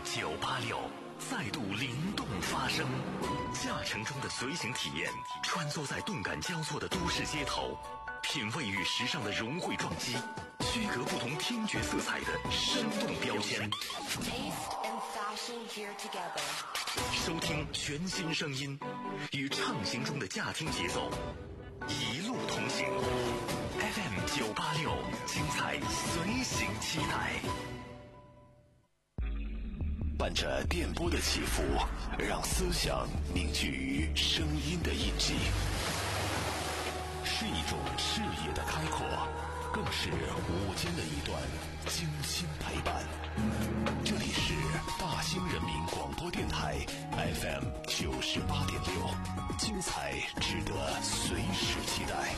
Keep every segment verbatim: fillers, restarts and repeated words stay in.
九八六再度灵动发声，驾乘中的随行体验，穿梭在动感交错的都市街头，品味与时尚的融汇撞击，区隔不同听觉色彩的生动标签。收听全新声音，与畅行中的驾听节奏，一路同行。F M 九八六，精彩随行期待。伴着电波的起伏，让思想凝聚于声音的印记，是一种视野的开阔，更是午间的一段精心陪伴。这里是大兴人民广播电台 F M 九十八点六，精彩值得随时期待。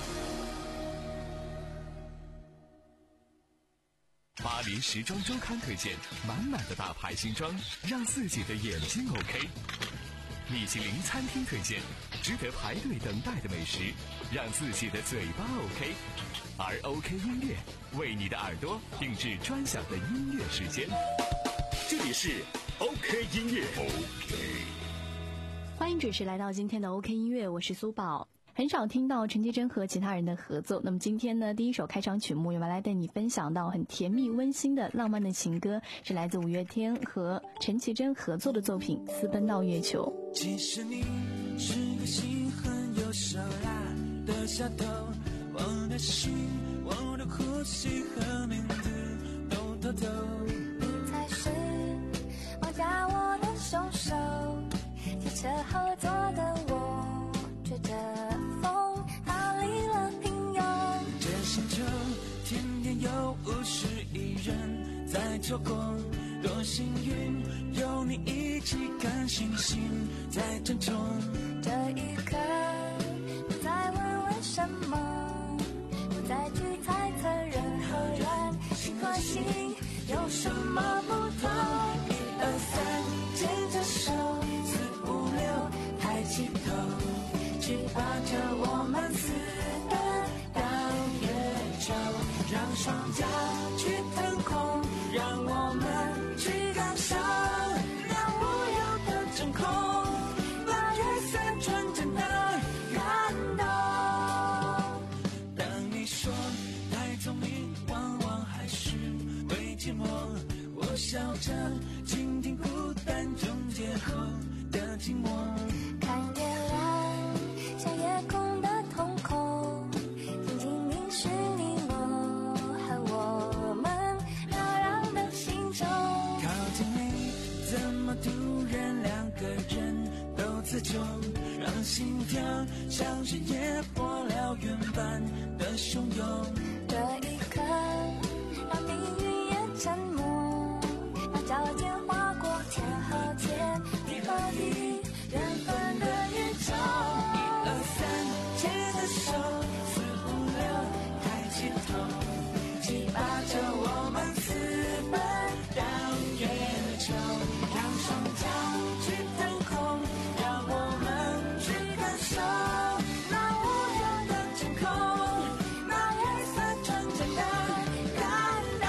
巴黎时装周刊推荐满满的大牌新装，让自己的眼睛 OK。米其林餐厅推荐值得排队等待的美食，让自己的嘴巴 OK。而 OK 音乐为你的耳朵定制专享的音乐时间。这里是 OK 音乐 OK。 欢迎准时来到今天的 OK 音乐，我是苏宝。很少听到陈绮贞和其他人的合作，那么今天呢，第一首开场曲目要来带你分享到很甜蜜温馨的浪漫的情歌，是来自五月天和陈绮贞合作的作品《私奔到月球》。 其实你是个心狠又手辣的小偷，我的心，我的呼吸和名字都偷偷。 你才是绑架我的凶手，汽车后座的我吹着风逃离了平庸。 这星球天天有五十亿人在做工，多幸运有你一起看星星在争宠。 这一刻不再问为什么，不再去猜测人和人心和心有什么不同。一二三牵着手，四五六抬起头，去把着我们私奔到月球，让双脚去腾空，让我们去感受那无忧的真空，那月色纯真的感动。 当你说太聪明往往还是会寂寞，我笑着倾听孤单终结后的寂寞。 看月亮像夜空的瞳孔，静静凝视你我和我们飘扬的心中。 靠近你怎么突然两个人都自重，让心跳像是野火燎原般的汹涌。 这一刻让命运也沉默，让脚尖划过天和天，地和地，缘分的宇宙。 一二三牵着手，四五六抬起头，去把着我们私奔到月球，让双脚去腾空，让我们去感受那无忧的真空，那月色纯真的感动。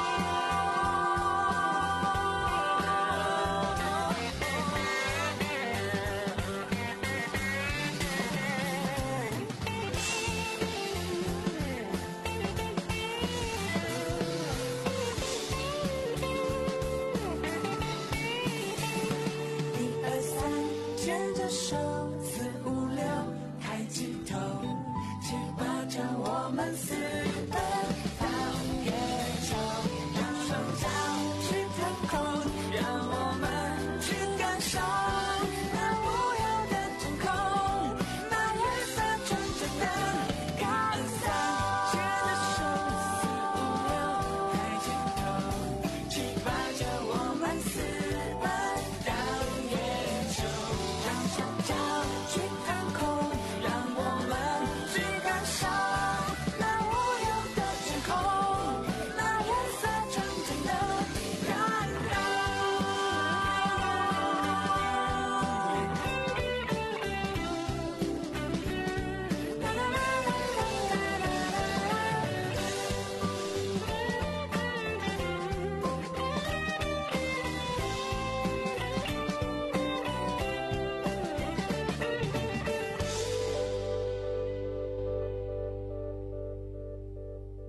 一二三牵着手，四五六抬起头，去把着我们私奔到月球，让双脚去腾空，让我们去感受那无忧的真空，那月色纯真的感动。牵着手，四五六抬起头，去把着我们私奔到月球，让双脚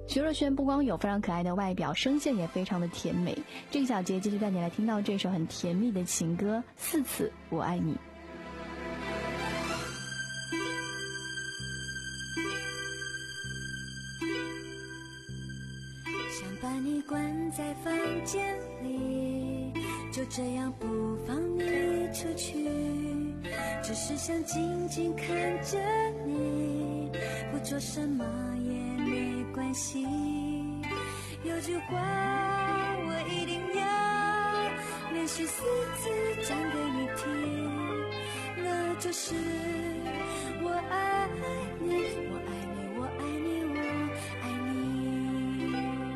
徐若瑄不光有非常可爱的外表，声线也非常的甜美。这个小节继续带你来听到这首很甜蜜的情歌《四次我爱你》。 想把你关在房间里，就这样不放你出去，只是想静静看着你，不做什么也没关系。有句话我一定要连续四次讲给你听，那就是我爱你，我爱你，我爱你，我爱你。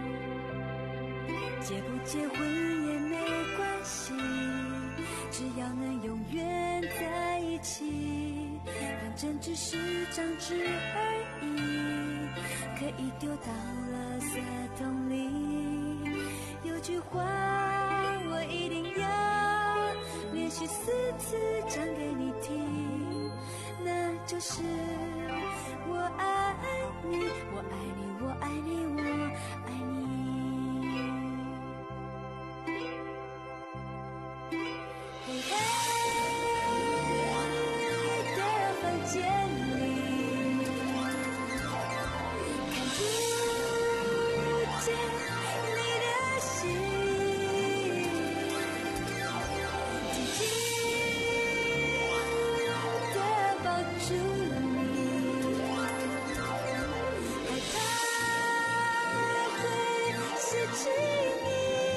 结不结婚也没关系，只要能永远在一起，反正只是张纸而已，可以丢到垃圾桶里。有句话我一定要连续四次讲给你听，那就是我爱你，我爱你，我爱你，我爱你。黑黑的房间里，看不见你的心，紧紧地抱住你，害怕会失去你。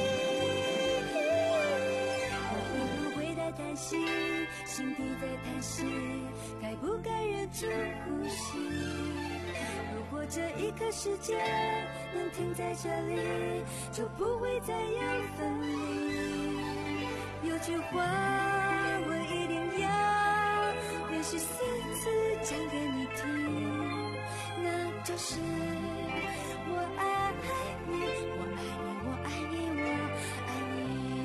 会不会太担心，心底在叹息，该不该忍住呼吸？如果这一刻时间能停在这里，就不会再有分离。有句话我一定要连续四次讲给你听，那就是我爱你，我爱你，我爱你，我爱你。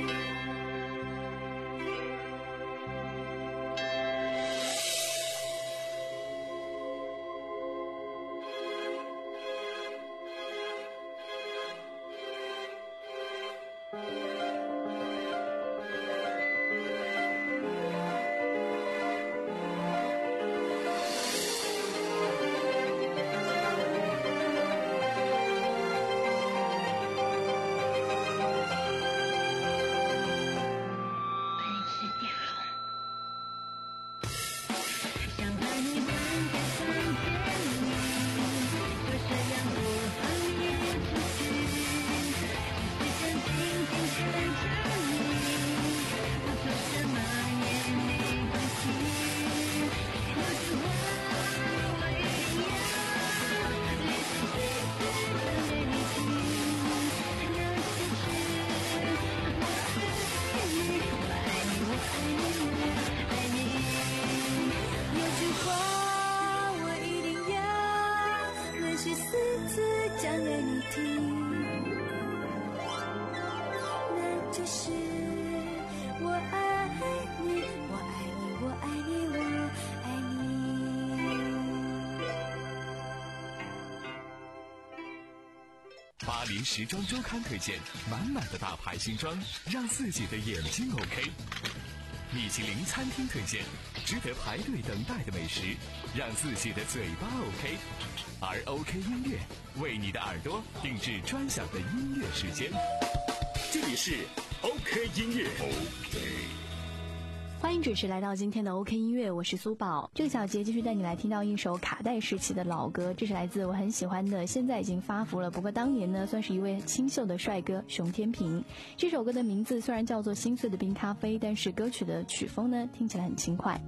巴黎时装周刊推荐满满的大牌新装，让自己的眼睛 OK。米其林餐厅推荐值得排队等待的美食，让自己的嘴巴 OK。而 OK 音乐为你的耳朵定制专享的音乐时间。这里是 OK 音乐 OK。 欢迎准时来到今天的 OK 音乐，我是苏宝。这个小节继续带你来听到一首卡带时期的老歌，这是来自我很喜欢的，现在已经发福了，不过当年呢算是一位清秀的帅哥熊天平。这首歌的名字虽然叫做心碎的冰咖啡，但是歌曲的曲风呢听起来很轻快。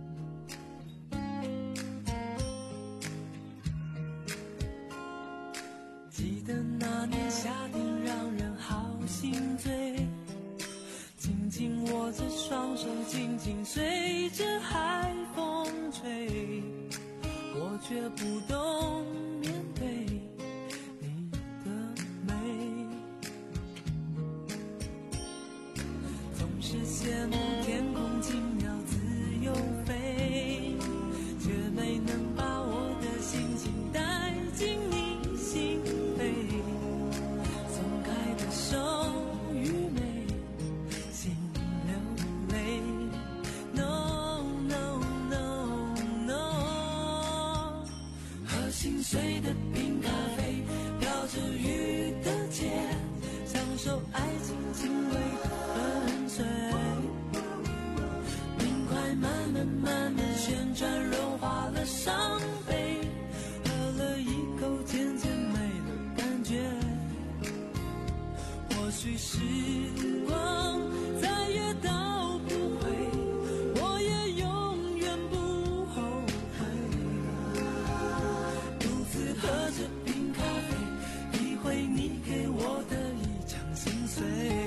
记得那年夏天让人好心醉，紧紧握着双手，紧紧随着海风吹，我却不懂面对你的美，总是羡慕天空轻描自由飞，却没能把我的心情带进你心扉。 爱情轻微的粉碎，冰块慢慢慢慢旋转，融化了伤悲，喝了一口渐渐没了感觉。或许时光再也倒不回，我也永远不后悔。独自喝着冰咖啡，体会你给我的一场心碎。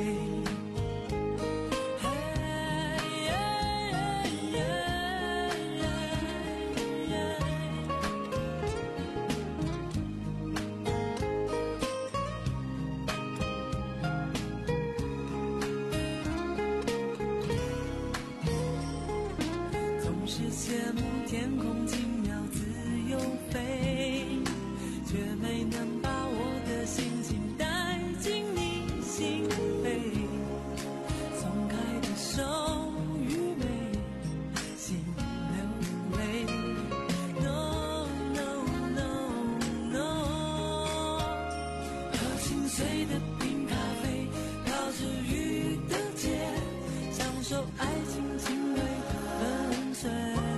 羡慕天空轻描自由飞，却没能把我的心情带进你心扉。松开的手愚昧，心流泪。No no no no， 喝心碎的冰咖啡，飘着雨的街，享受爱情轻微的粉碎。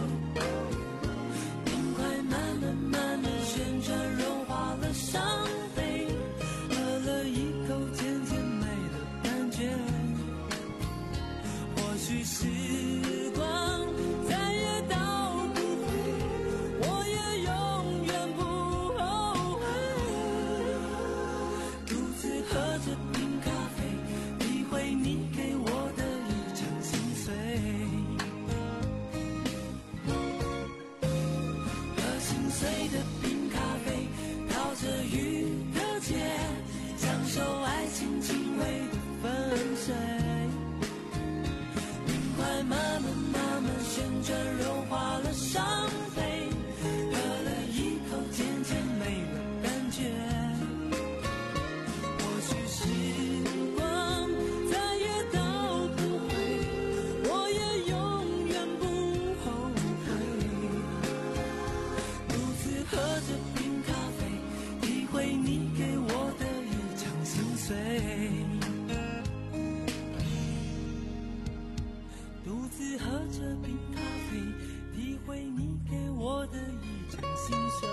伤悲，喝了一口渐渐没了感觉。或许时光再也倒不回，我也永远不后悔。独自喝着冰咖啡，体会你给我的一场心碎。喝心碎的冰咖啡，飘着雨的街，享受爱情轻微的粉碎。冰块慢慢慢慢旋转，融化了伤悲，喝了一口渐渐没了感觉。或许时光再也倒不回，我也永远不后悔。独自喝着冰咖啡，体会你给我的一场心碎。独自喝着冰咖啡，体会你给我的一场心碎。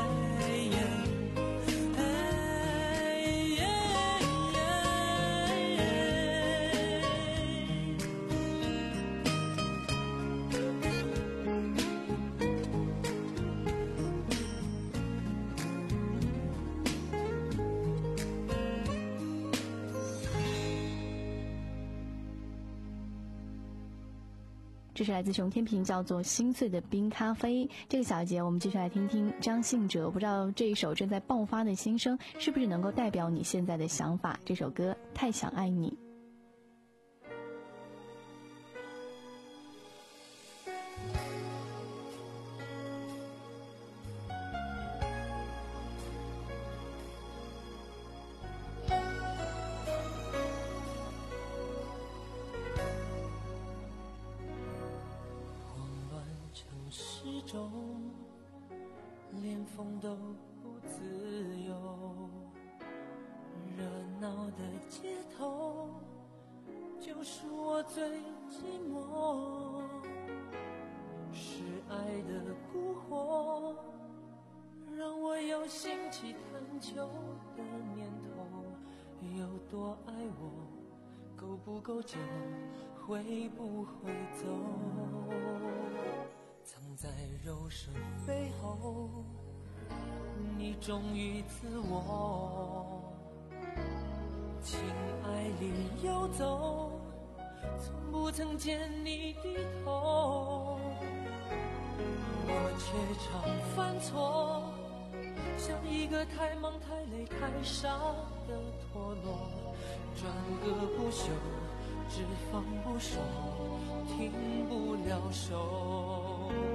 这是来自熊天平，叫做心碎的冰咖啡。这个小节我们继续来听听张信哲，不知道这一首正在爆发的心声是不是能够代表你现在的想法。这首歌太想爱你。 中连风都不自由，热闹的街头就是我最寂寞，是爱的蛊惑让我有兴起探究的念头，有多爱我，够不够久，会不会走，藏在柔顺背后，你忠于自我，情爱里游走，从不曾见你低头，我却常犯错，像一个太忙太累太傻的陀螺，转个不休，只放不收，停不了手。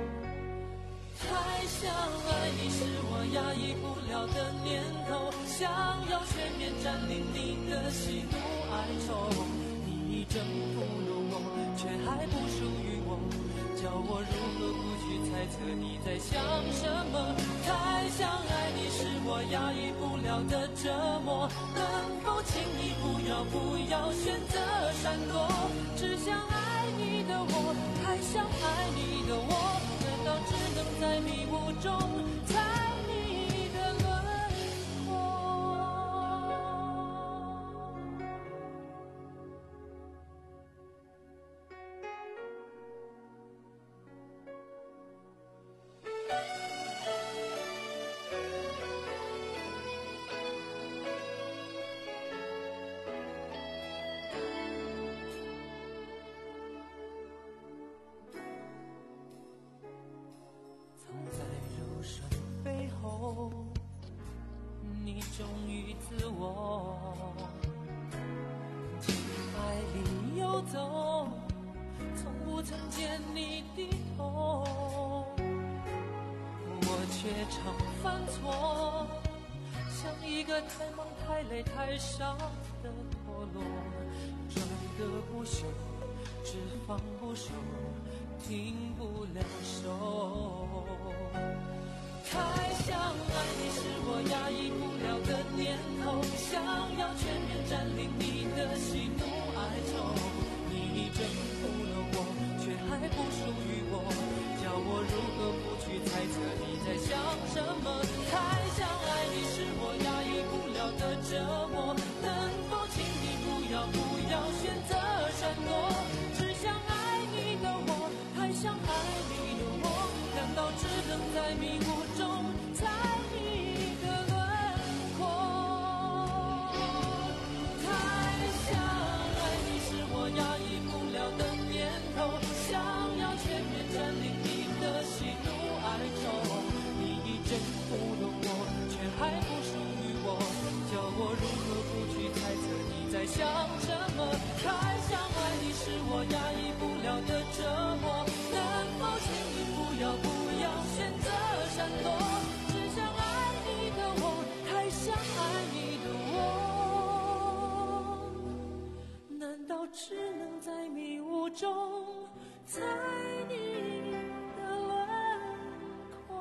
太想爱你是我压抑不了的念头，想要全面占领你的喜怒哀愁，你已征服了我，却还不属于我，叫我如何不去去猜测你在想什么。太想爱你是我压抑不了的折磨，能否请你不要不要选择闪躲？只想爱你的我，太想爱你的我，难道只能在迷雾中猜你的轮廓？你忠于自我，情海里游走，从不曾见你低头，我却常犯错，像一个太忙太累太傻的陀螺，转个不休，只放不收，停不了手。太想爱你是我压抑不了的念头，想要全面占领你的喜怒哀愁。你征服了我，却还不属于我，叫我如何不去猜测你在想什么？太想爱你是我压抑不了的折磨，能否请你不要不要选择闪躲？只想爱你的我，太想爱你的我，难道只能在迷雾中猜你的轮廓？太想爱你是我压抑不了的念头，想要全面占领你的喜怒哀愁。你已征服了我，却还不属于我，叫我如何不去猜测你在想什么？太想爱你是我压抑不了的折磨，能否请你不要不要选择闪躲？只想爱你的我，太想爱你的我，难道只能在迷雾中猜你的轮廓？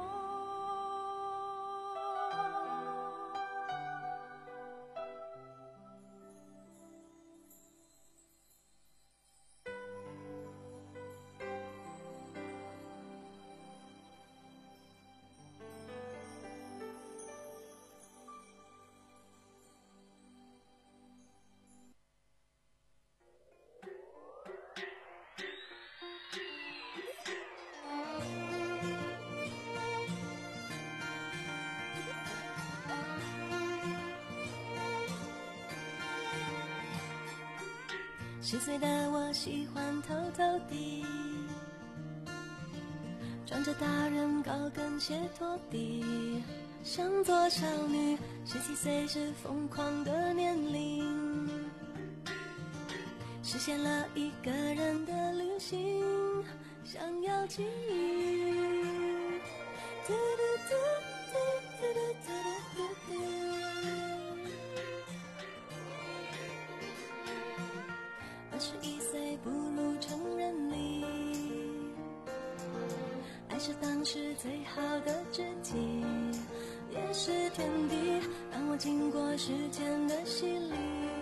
十岁的我喜欢偷偷地穿着大人高跟鞋拖地，想做少女。十七岁是疯狂的年龄，实现了一个人的旅行，想要记忆。嘟嘟嘟嘟嘟嘟嘟嘟嘟。二十一岁步入成人礼，爱是当时最好的知己，也是天敌，让我经过时间的洗礼。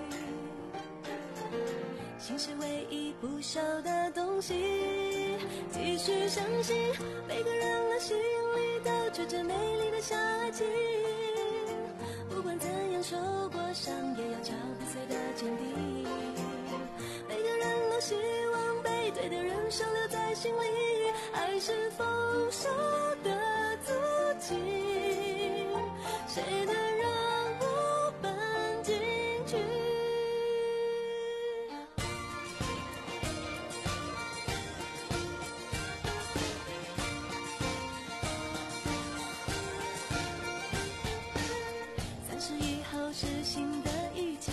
心是唯一不朽的东西，继续相信每个人的心里都住着美丽的小爱情，不管怎样受过伤，也要敲不碎的坚定。每个人都希望被对的人收留在心里，爱是丰收的足迹，谁能让我奔进去？三十以后是新的一季，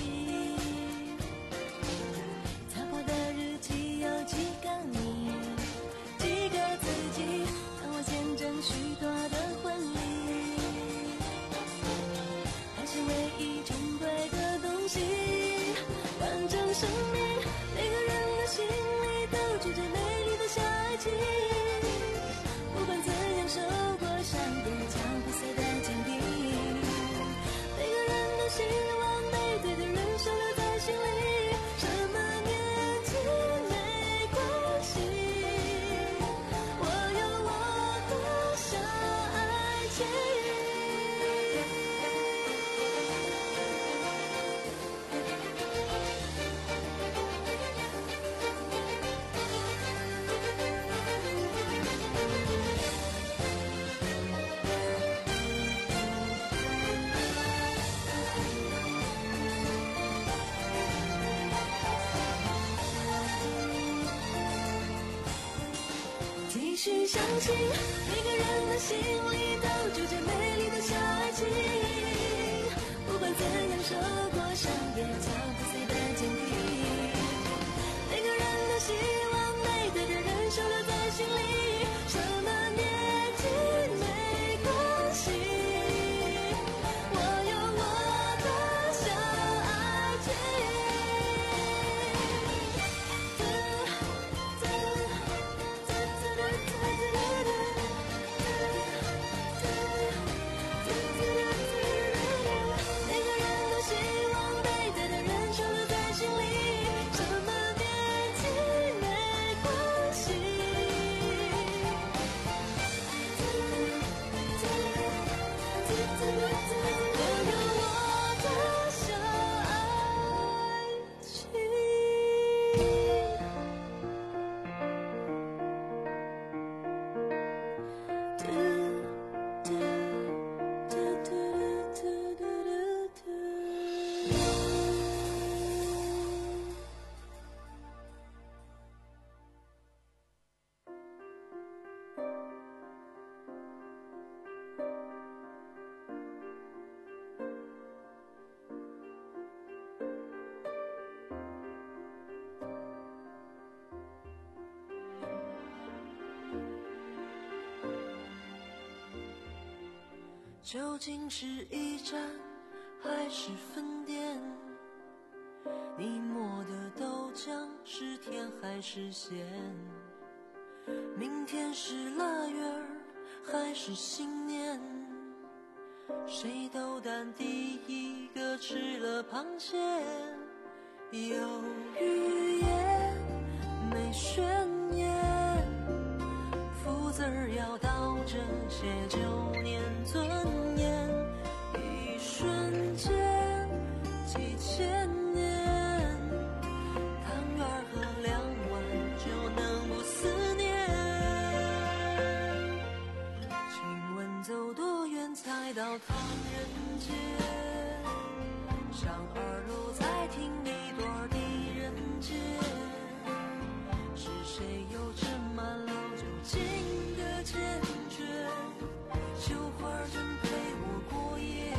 擦破的日记有几个你，几个自己，让我见证许多的婚礼。爱是唯一珍贵的东西，完整生命，每个人的心里都住着美丽的小爱情，不管去相信，每个人的心里都住着美丽的小爱情。不管怎样受过伤，别让脚不碎的坚定。每个人的希望，美对的人手留在心里。什么年纪没关系，我有我的小爱情。每个人的希望，背对的人手留在心里。什么年纪没关系，我有我的小爱情。究竟是驿站还是分店？你磨的豆浆是甜还是咸？明天是腊月儿还是新年？谁斗胆第一个吃了螃蟹？有语言没宣言，福字儿要倒着写，九年尊严，一瞬间几千年，汤圆儿和两碗就能不思念。请问走多远才到唐人街？上二楼再听一段狄仁杰，是谁又斟满老酒敬的坚决？绣花针陪我过夜。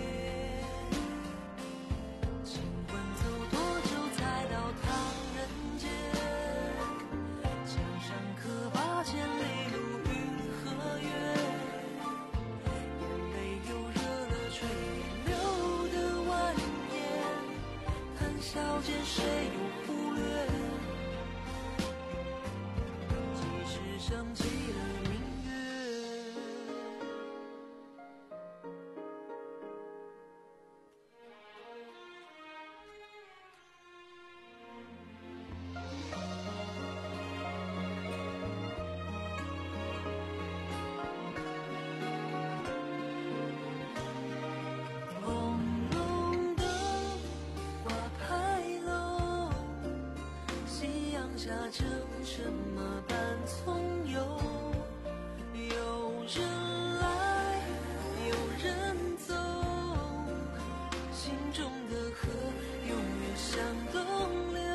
请问走多久才到唐人街？墙上刻八千里路云和月，眼泪又热了垂眼流的蜿蜒，谈笑间谁又忽略？即使升起了明月。红龙灯挂牌楼，夕阳下正什么般从容？有人来有人走，心中的河永远向东流。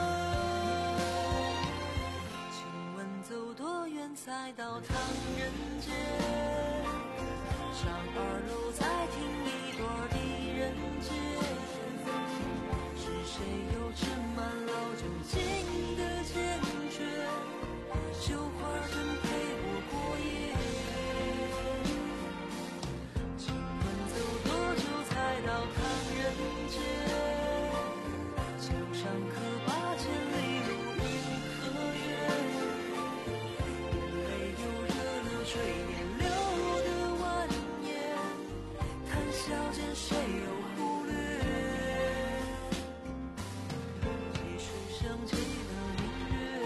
请问走多远才到唐人街？上二楼再听一段狄仁杰，是谁又斟满老酒敬的坚决？绣花针陪我过夜。请问走多久才到唐人街？墙上刻八千里路云和月，眼泪又热了垂眼流的蜿蜒，谈笑间谁又忽略？即使升起了明月。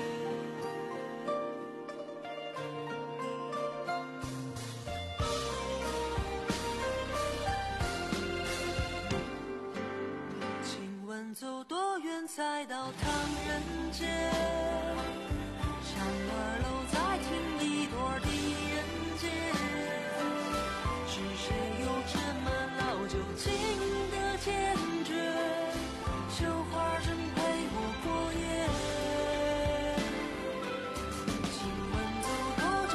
请问走多远才到唐人街？上二楼再听一段狄仁杰，是谁又斟满老酒敬的坚决？绣花针陪我过夜。请问走多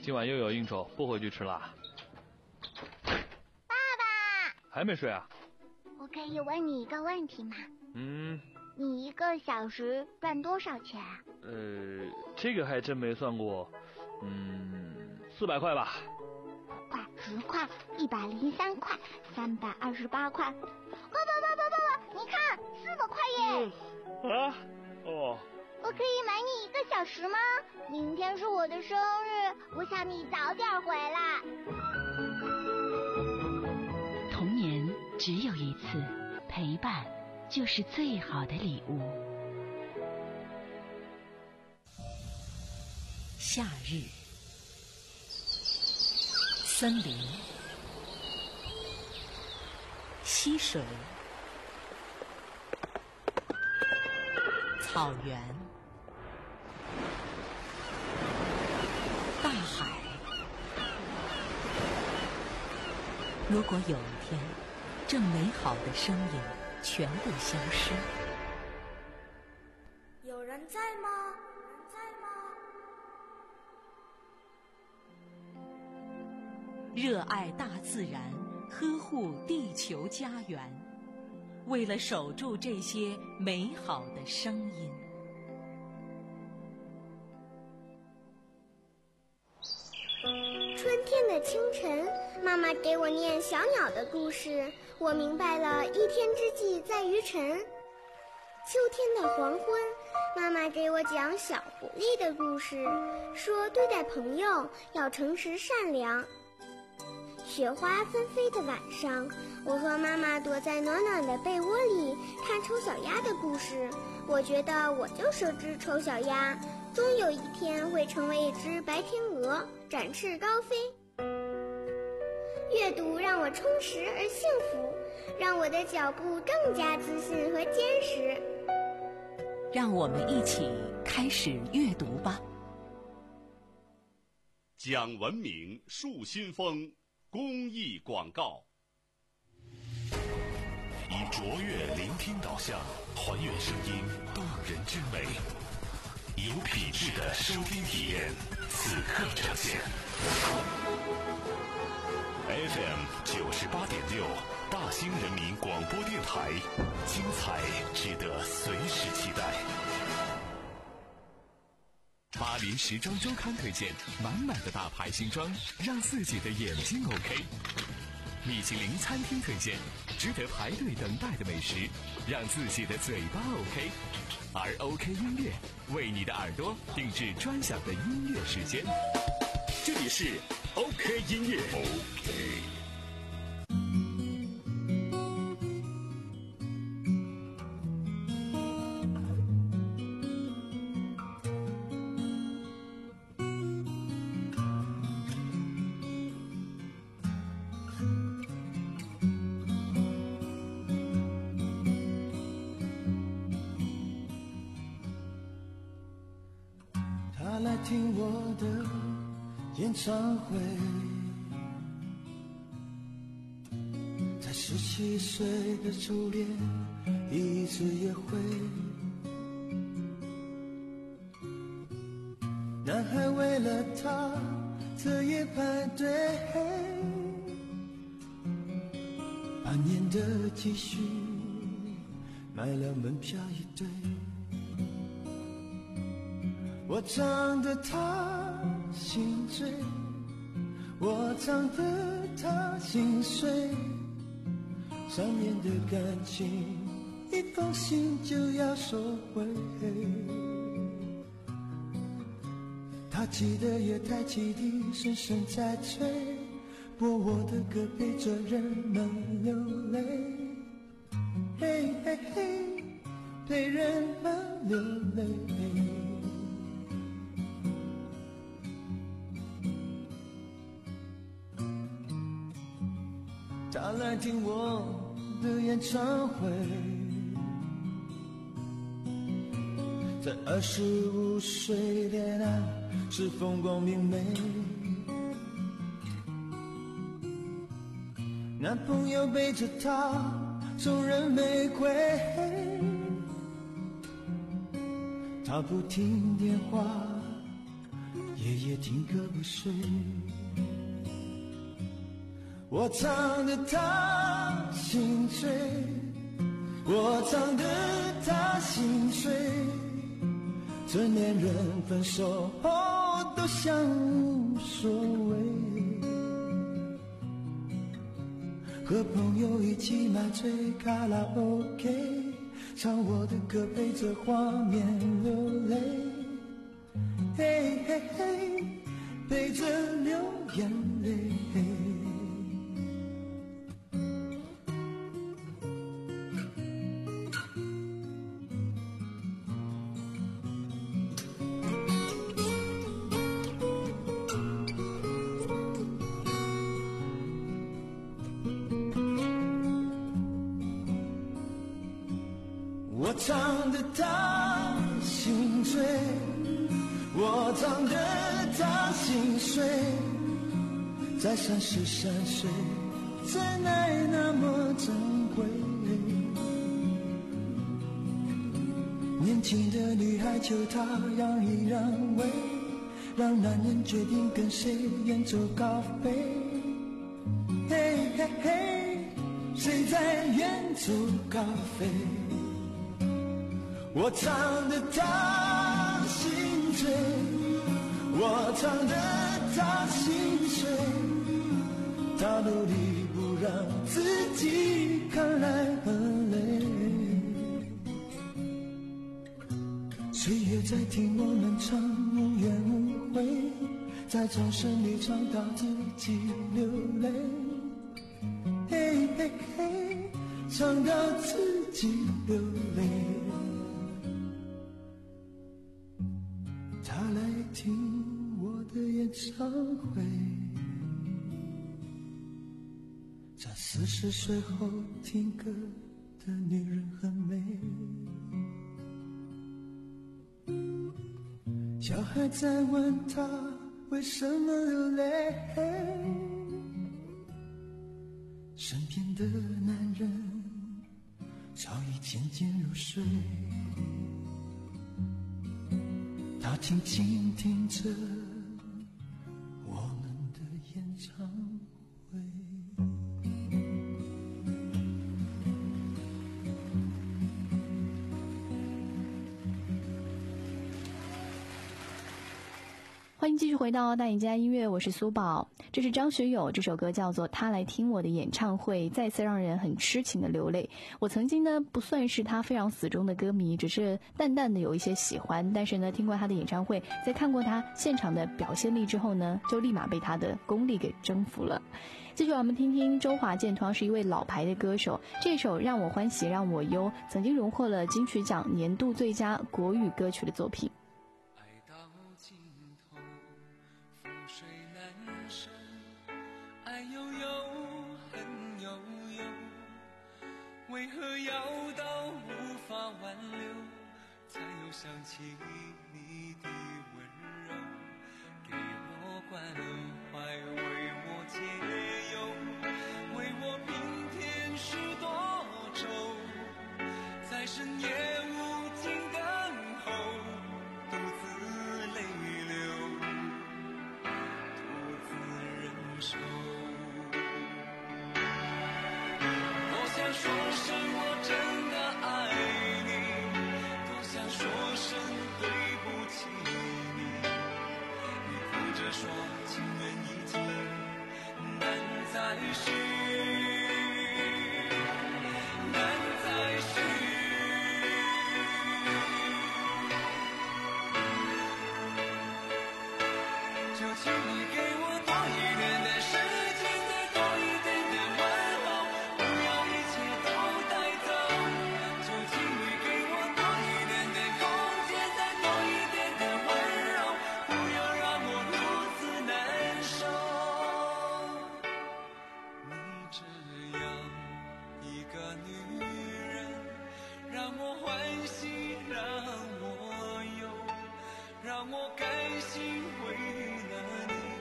今晚又有应酬，不回去吃啦。 爸爸， 还没睡啊？ 我可以问你一个问题吗？ 嗯。 你一个小时赚多少钱啊？ 呃，这个还真没算过。嗯，四百块吧。 五块、十块、一百零三块、三百二十八块。爸爸爸爸爸爸，你看，四百块耶！ 嗯、啊？哦。 我可以买你一个小时吗？明天是我的生日，我想你早点回来。 童年只有一次，陪伴就是最好的礼物。夏日，森林，溪水，草原，大海。如果有一天，这美好的声音全部消失， 有人在吗？有人在吗？ 热爱大自然，呵护地球家园，为了守住这些美好的声音。 春天的清晨，妈妈给我念小鸟的故事，我明白了一天之计在于晨。秋天的黄昏，妈妈给我讲小狐狸的故事，说对待朋友要诚实善良。雪花纷飞的晚上，我和妈妈躲在暖暖的被窝里看丑小鸭的故事，我觉得我就是只丑小鸭，终有一天会成为一只白天鹅，展翅高飞。阅读让我充实而幸福，让我的脚步更加自信和坚实。 让我们一起开始阅读吧。 讲文明树新风公益广告，以卓越聆听导向，还原声音动人之美，有品质的收听体验，此刻呈现。F M 九十八点六，大兴人民广播电台，精彩值得随时期待。 巴黎时装周刊推荐满满的大牌新装，让自己的眼睛 OK。米其林餐厅推荐值得排队等待的美食，让自己的嘴巴 OK。而 OK 音乐为你的耳朵定制专享的音乐时间。 这里是 OK 音乐 OK。 他来听我的演唱会，在十七岁的初恋一次约会，男孩为了她特意排队，半年的积蓄买了门票一对。我唱得他心醉，我唱得他心碎，上面的感情一封信就要收回。他记得夜台汽笛声声在催，播我的歌陪着人们流泪，嘿嘿嘿，陪人们流泪。他来听我的演唱会，在二十五岁恋爱是风光明媚，男朋友背着她送人玫瑰，她不听电话夜夜听歌不睡。我唱得他心碎，我唱得他心碎，成年人分手后都像无所谓，和朋友一起买醉卡拉 OK， 唱我的歌陪着画面流泪，嘿嘿嘿，陪着流眼泪。我唱得他心碎，我唱得他心碎，在山是山水，真爱那么珍贵。年轻的女孩求他让一让位，让男人决定跟谁远走高飞。嘿嘿嘿，谁在远走高飞？我唱得他心碎，我唱得他心碎，他努力不让自己看来很累。岁月在听我们唱无怨无悔，在掌声里唱到自己流泪，嘿嘿嘿，唱到自己流泪。他来听我的演唱会，在四十岁后听歌的女人很美。小孩在问他为什么流泪，身边的男人早已渐渐入睡。他静静听着我们的演唱会。 欢迎继续回到大赢家音乐，我是苏宝。这是张学友，这首歌叫做《他来听我的演唱会》，再次让人很痴情的流泪。我曾经呢不算是他非常死忠的歌迷，只是淡淡的有一些喜欢，但是呢听过他的演唱会，在看过他现场的表现力之后呢，就立马被他的功力给征服了。继续我们听听周华健，同样是一位老牌的歌手，这首《让我欢喜让我忧》曾经荣获了金曲奖年度最佳国语歌曲的作品。 为何要到无法挽留，才又想起你的温柔，给我关怀，为我解忧，为我平添许多愁，在深夜无尽等候，独自泪流，独自忍受。多想说声我真的爱你，多想说声对不起你，你哭着说情缘已尽，难再续，难再续，就请你给我多一点的时间，再多一点的问候，不要一切都带走，就请你给我多一点的空间，再多一点的温柔，不要让我如此难受。你这样一个女人，让我欢喜让我忧，让我甘心为了你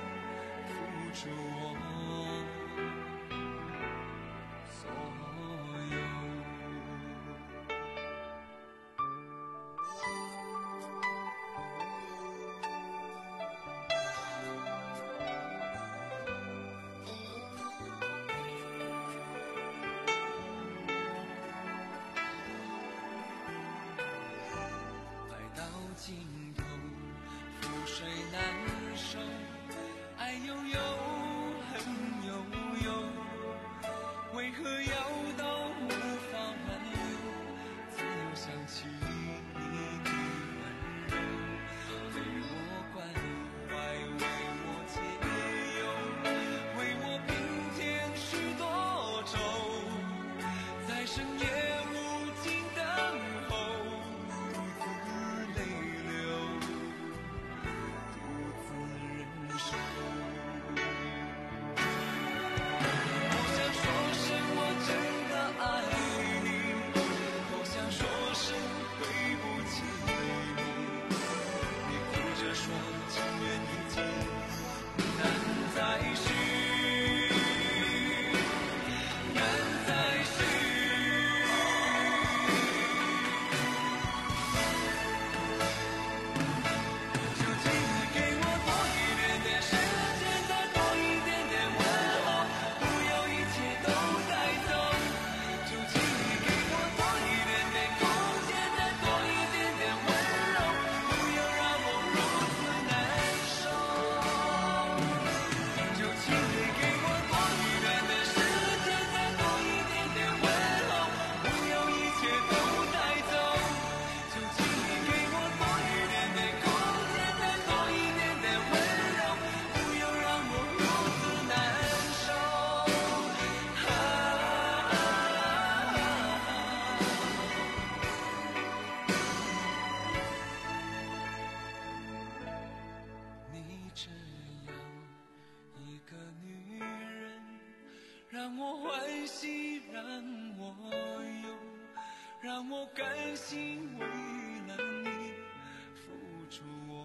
让我欢喜，让我忧，让我甘心为了你付出我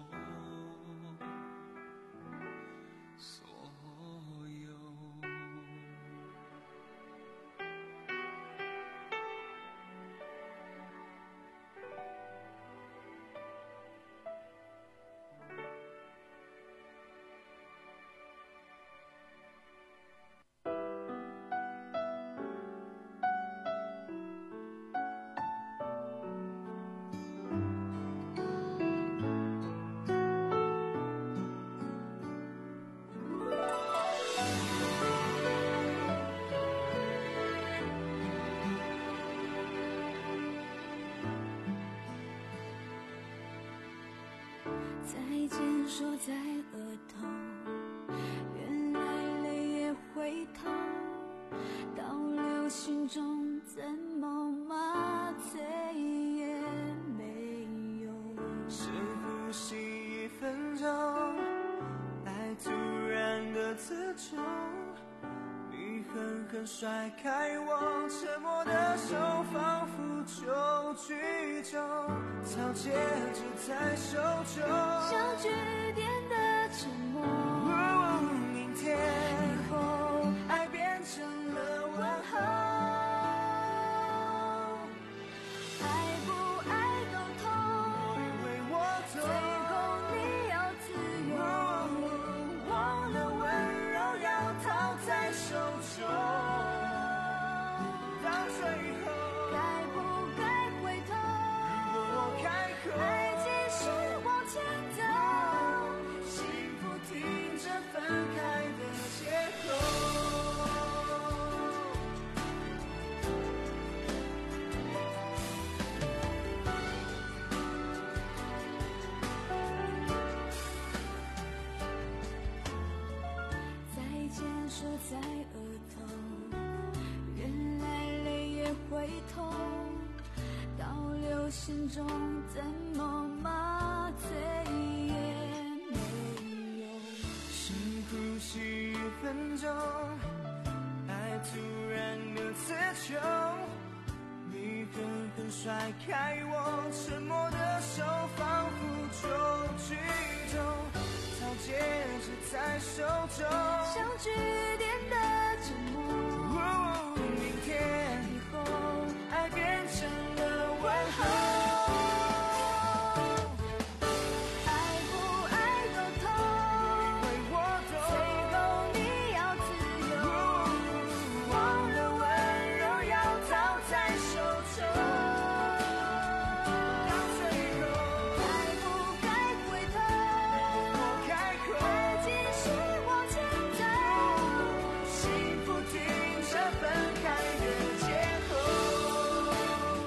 所有。 再见说在额头，原来泪也会痛，倒流心中怎么麻醉也没用。 深呼吸一分钟，爱突然的刺痛，你狠狠甩开我，沉默的手仿佛就剧终，草芥只在手中， 像句点的沉默。 哦，明天以后，爱变成了问候， 爱不爱都痛， 因为我懂， 最后你要自由， 哦，我的温柔要掏在手中，到最后该不该回头？ 如果我开口， 爱继续往前走， 幸福停着分开的借口。 再见说在额头，原来泪也会痛，倒流心中怎么麻醉也没用。 深呼吸一分钟，爱突然的刺痛，你狠狠甩开我，沉默的手仿佛就剧终，草芥只在手中， 像句点的沉默。 哦，明天以后， 爱变成了问候， 爱不爱都痛， 因为我懂， 最后你要自由， 我的温柔要掏在手中，到最后该不该回头？ 我开口， 爱继续往前走， 幸福停着分开的借口。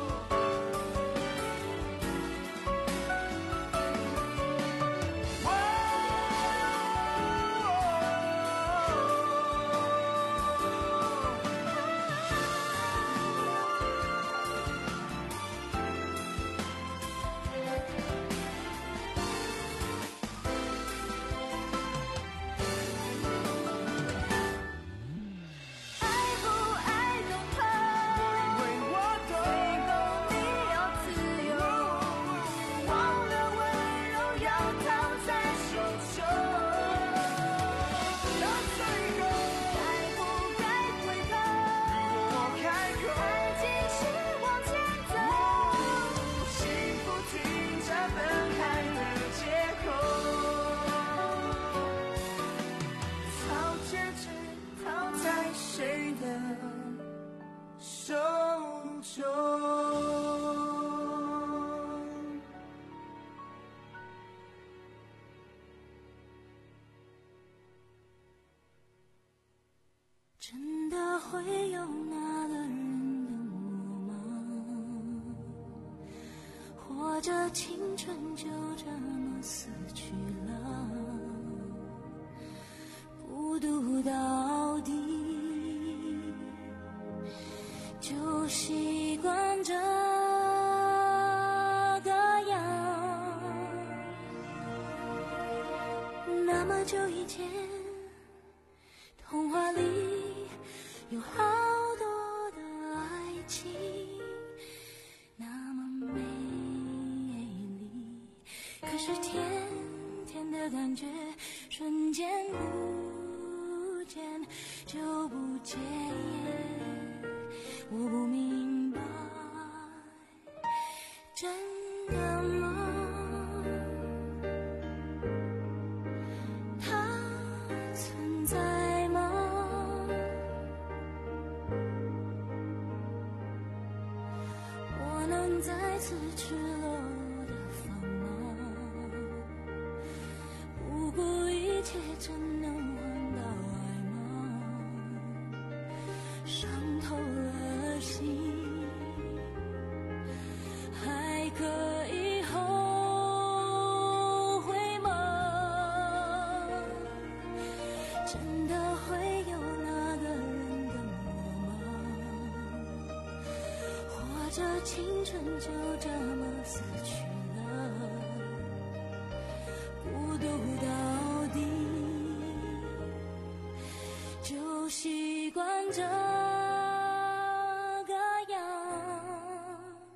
爱不爱都痛， 因为我懂， 最后你要自由， 忘了温柔要掏在手中，到最后该不该回头？ 我开口， 爱继续往前走， 幸福停着分开的借口。草芥只掏在谁的手中？ 真的会有那个人等我吗？或者青春就这么死去了，孤独到底，就习惯这个样。那么久以前，童话里有好多的爱情那么美丽，可是甜甜的感觉瞬间不见就不见，我不明白，真的吗？它存在吗？我能再次赤裸的放吗？不顾一切真能换到爱吗？伤透了心还可以后悔吗？真的会有那个人等我吗？或者青春就这么死去了，孤独到底，就习惯这个样。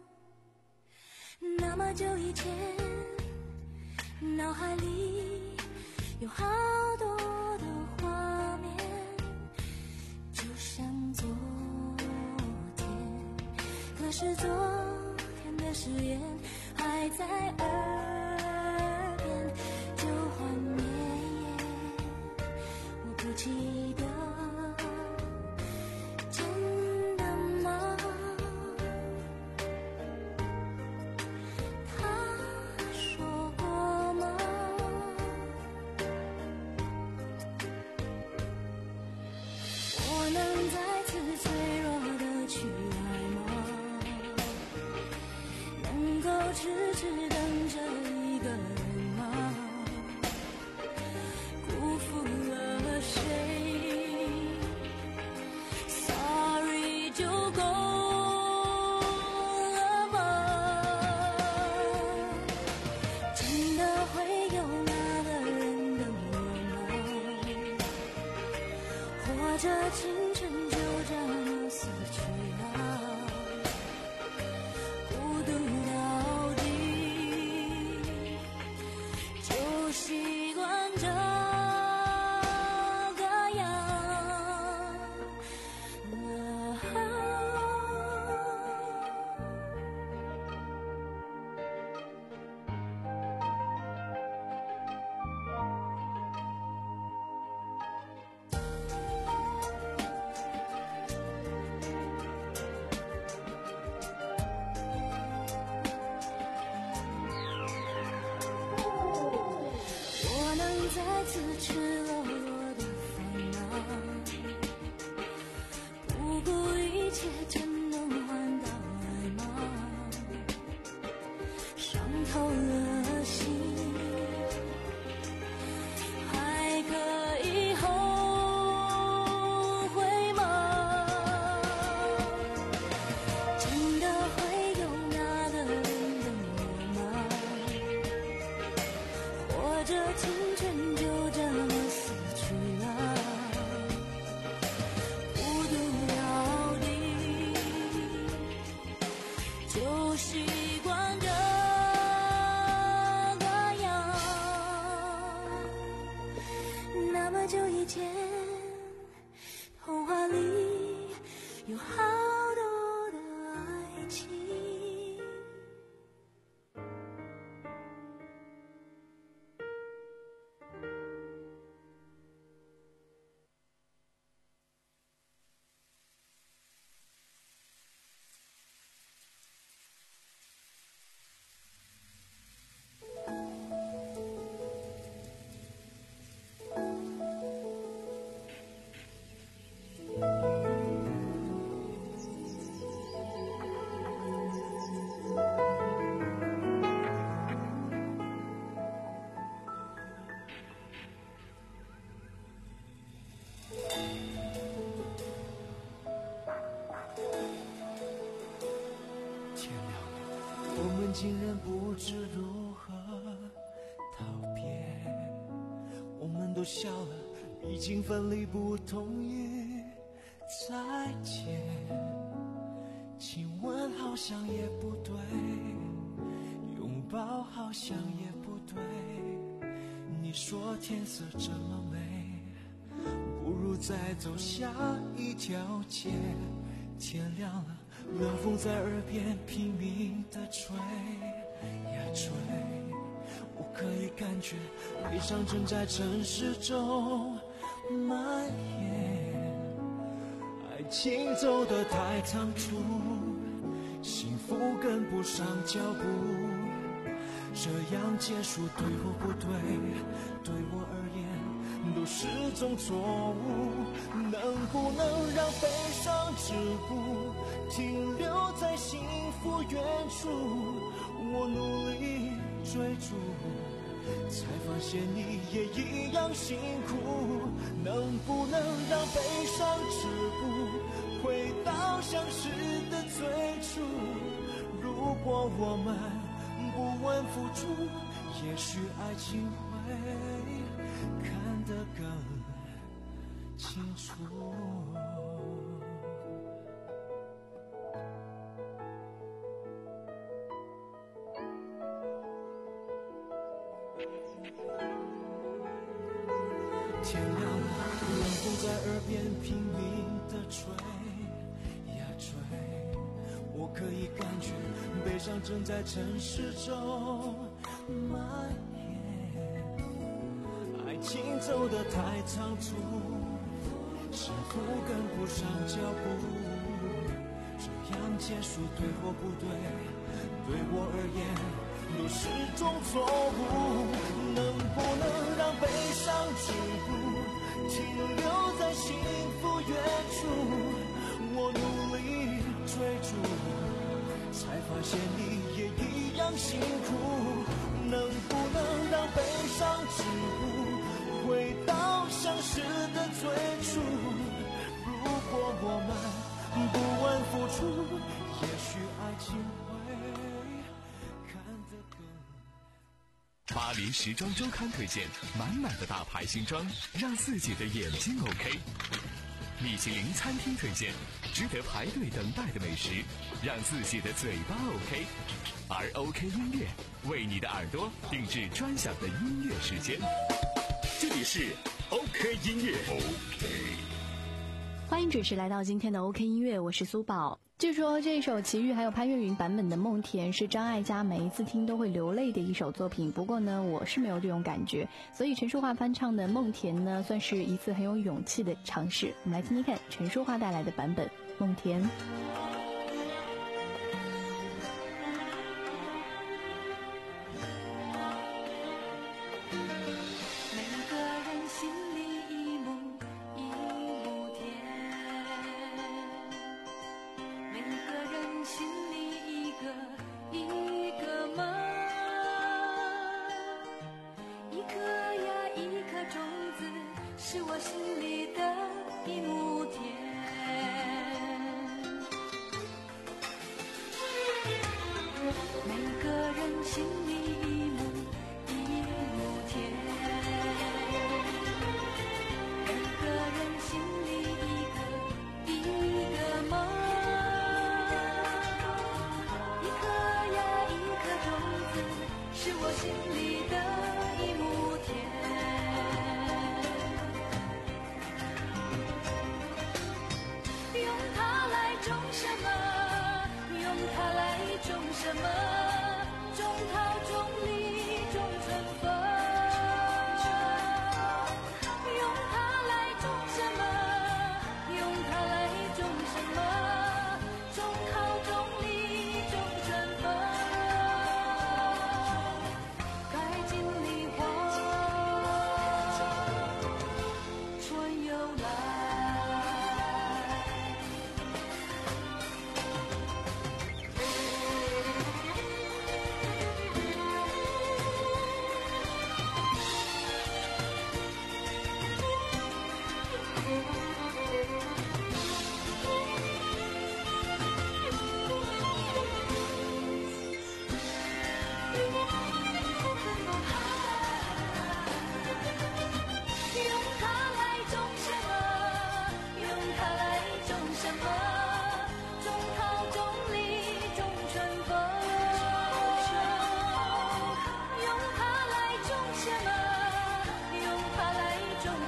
那么久以前，脑海里有好多的画面，就像昨天，可是昨天的誓言还在耳边，旧幻绵延，我不记得，真的吗？他说过吗？我能再次脆弱的去爱吗？能够痴痴等着一个人吗？辜负了谁 Sorry 就够了吗？真的会有那个人等我吗？或者青春就这么死去了，孤独到底，就习惯这个样。我能再次赤裸裸的放吗？不顾一切真能换到爱吗？伤透了心还可以后悔吗？真的会有那个人等我吗？或者青春就这么死去了，孤独到底，就习惯这个样。那么久以前，童话里有好多的爱情。 竟然不知如何道别，我们都笑了，已经分离不同意再见，亲吻好像也不对，拥抱好像也不对。你说天色这么美，不如再走下一条街。天亮了，冷风在耳边拼命地吹呀吹，我可以感觉悲伤正在城市中蔓延。爱情走得太仓促，幸福跟不上脚步，这样结束对或不对，对我而言都是种错误。能不能让悲伤止步，停留在幸福远处？我努力追逐，才发现你也一样辛苦。能不能让悲伤止步，回到相识的最初？如果我们不问付出，也许爱情会看得更清楚。天亮了，冷风在耳边拼命地吹呀吹，我可以感觉悲伤正在城市中蔓延。爱情走得太仓促，幸福跟不上脚步，这样结束对或不对，对我而言都是种错误。能不能让悲伤止步，停留在幸福远处？我努力追逐，才发现你也一样辛苦。能不能让悲伤止步，回到相识的最初？如果我们不问付出，也许爱情会看得更。 巴黎时装周刊推荐满满的大牌新装，让自己的眼睛 OK。米其林餐厅推荐值得排队等待的美食，让自己的嘴巴 OK。而 OK 音乐为你的耳朵定制专享的音乐时间。这里是 OK 音乐 OK。 欢迎准时来到今天的 OK 音乐，我是苏宝。据说这首齐豫还有潘越云版本的《梦田》是张艾嘉每一次听都会流泪的一首作品，不过呢我是没有这种感觉，所以陈淑桦翻唱的《梦田》呢算是一次很有勇气的尝试。我们来听听看陈淑桦带来的版本《梦田》。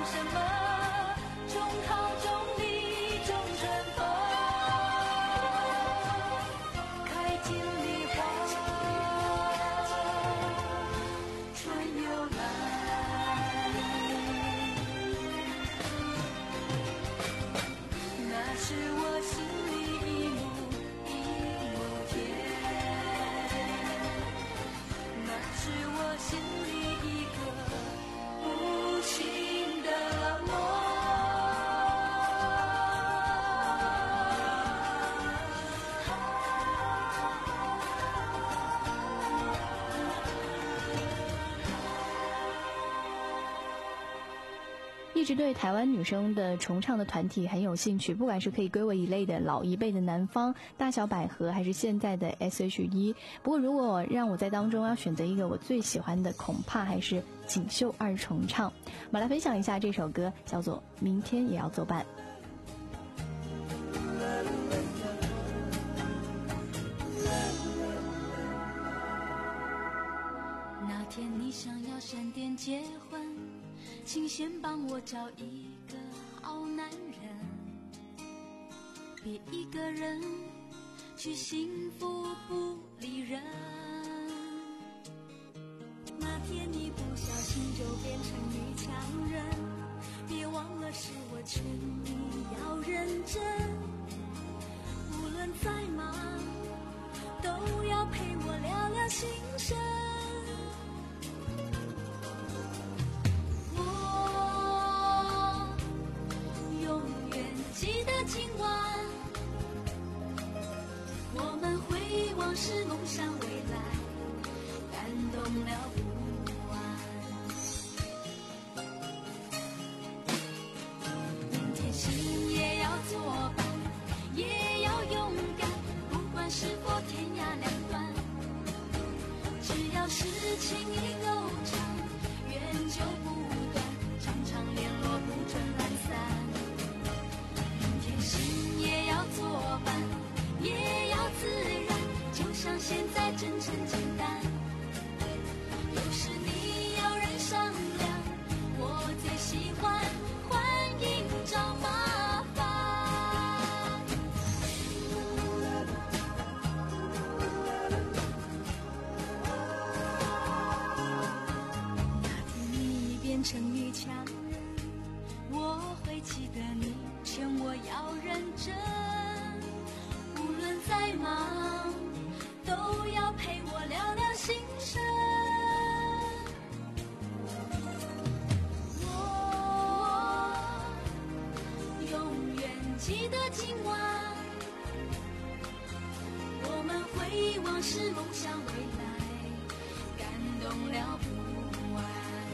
什么？中考中理中春风，开尽梨花春又来。那是我心里一亩一亩田，那是我心里一个无情的梦。 一直对台湾女生的重唱的团体很有兴趣，不管是可以归为一类的老一辈的南方、大小百合，还是现在的 S H E。 不过如果让我在当中要选择一个我最喜欢的，恐怕还是锦绣二重唱。我们来分享一下这首歌，叫做《明天也要作伴》。 那天你想要闪电结婚，请先帮我找一个好男人，别一个人去幸福不理人。那天你不小心就变成女强人，别忘了是我劝你要认真，无论再忙都要陪我聊聊心声。记得今晚我们回望是梦想未来，感动了不完。明天心也要作伴，也要勇敢，不管是否天涯两端，只要是情意够长，缘就不断，常常联络不准懒散。心也要作伴，也要自然，就像现在真诚简单。有时你要人商量，我最喜欢欢迎找麻烦。那天你变成女强人，我会记得你劝我要认真，无论再忙都要陪我聊聊心声。我永远记得今晚我们回望是梦想未来，感动了不完。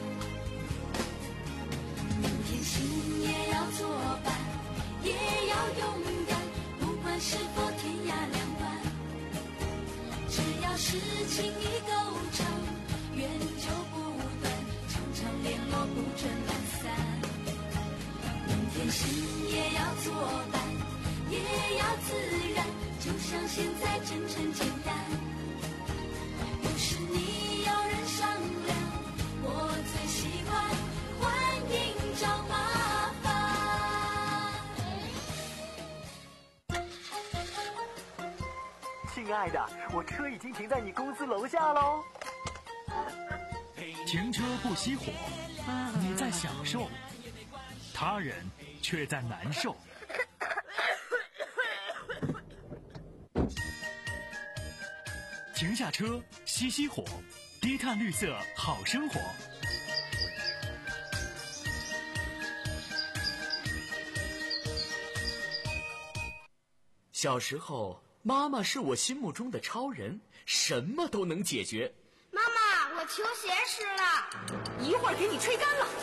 明天心也要作伴，也要勇敢，不管是否天涯两端，只要是情意够长，缘就不断，常常联络不准懒散。明天心也要作伴，也要自然，就像现在真诚简单。有时你要人商量，我最喜欢欢迎找麻烦。 亲爱的，我车已经停在你公司楼下喽。 停车不熄火，你在享受，他人却在难受。停下车，熄熄火，低碳绿色好生活。 小时候，妈妈是我心目中的超人，什么都能解决。 妈妈，我球鞋湿了， 一会儿给你吹干了。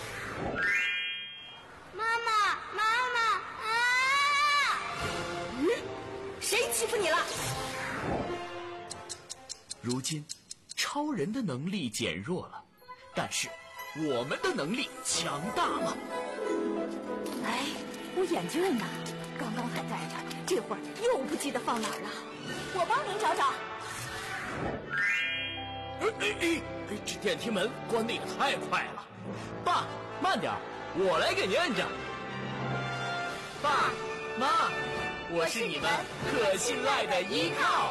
妈妈，妈妈啊！ 嗯，谁欺负你了？ 如今，超人的能力减弱了，但是我们的能力强大了。 哎，我眼镜呢？刚刚还在这儿，这会儿又不记得放哪儿了。我帮您找找。 哎哎哎！这电梯门关得也太快了，爸，慢点， 我来给您摁着。爸妈，我是你们可信赖的依靠。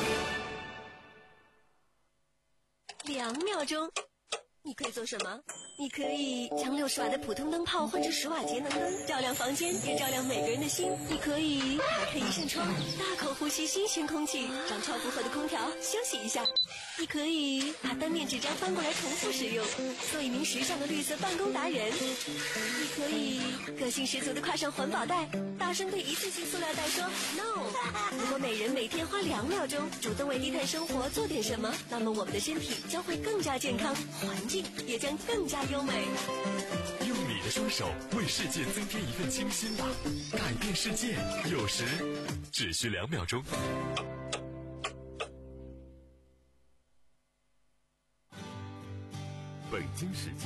两秒钟，你可以做什么？你可以将六十瓦的普通灯泡换成十瓦节能灯，照亮房间，也照亮每个人的心。你可以打开一扇窗，大口呼吸新鲜空气，让超负荷的空调休息一下。你可以把单面纸张翻过来重复使用，做一名时尚的绿色办公达人。你可以个性十足的挎上环保袋，大声对一次性塑料袋说 no。 如果每人每天花两秒钟主动为低碳生活做点什么，那么我们的身体将会更加健康，环境也将更加优美。 用你的双手为世界增添一份清新吧，改变世界有时只需两秒钟。 北京时间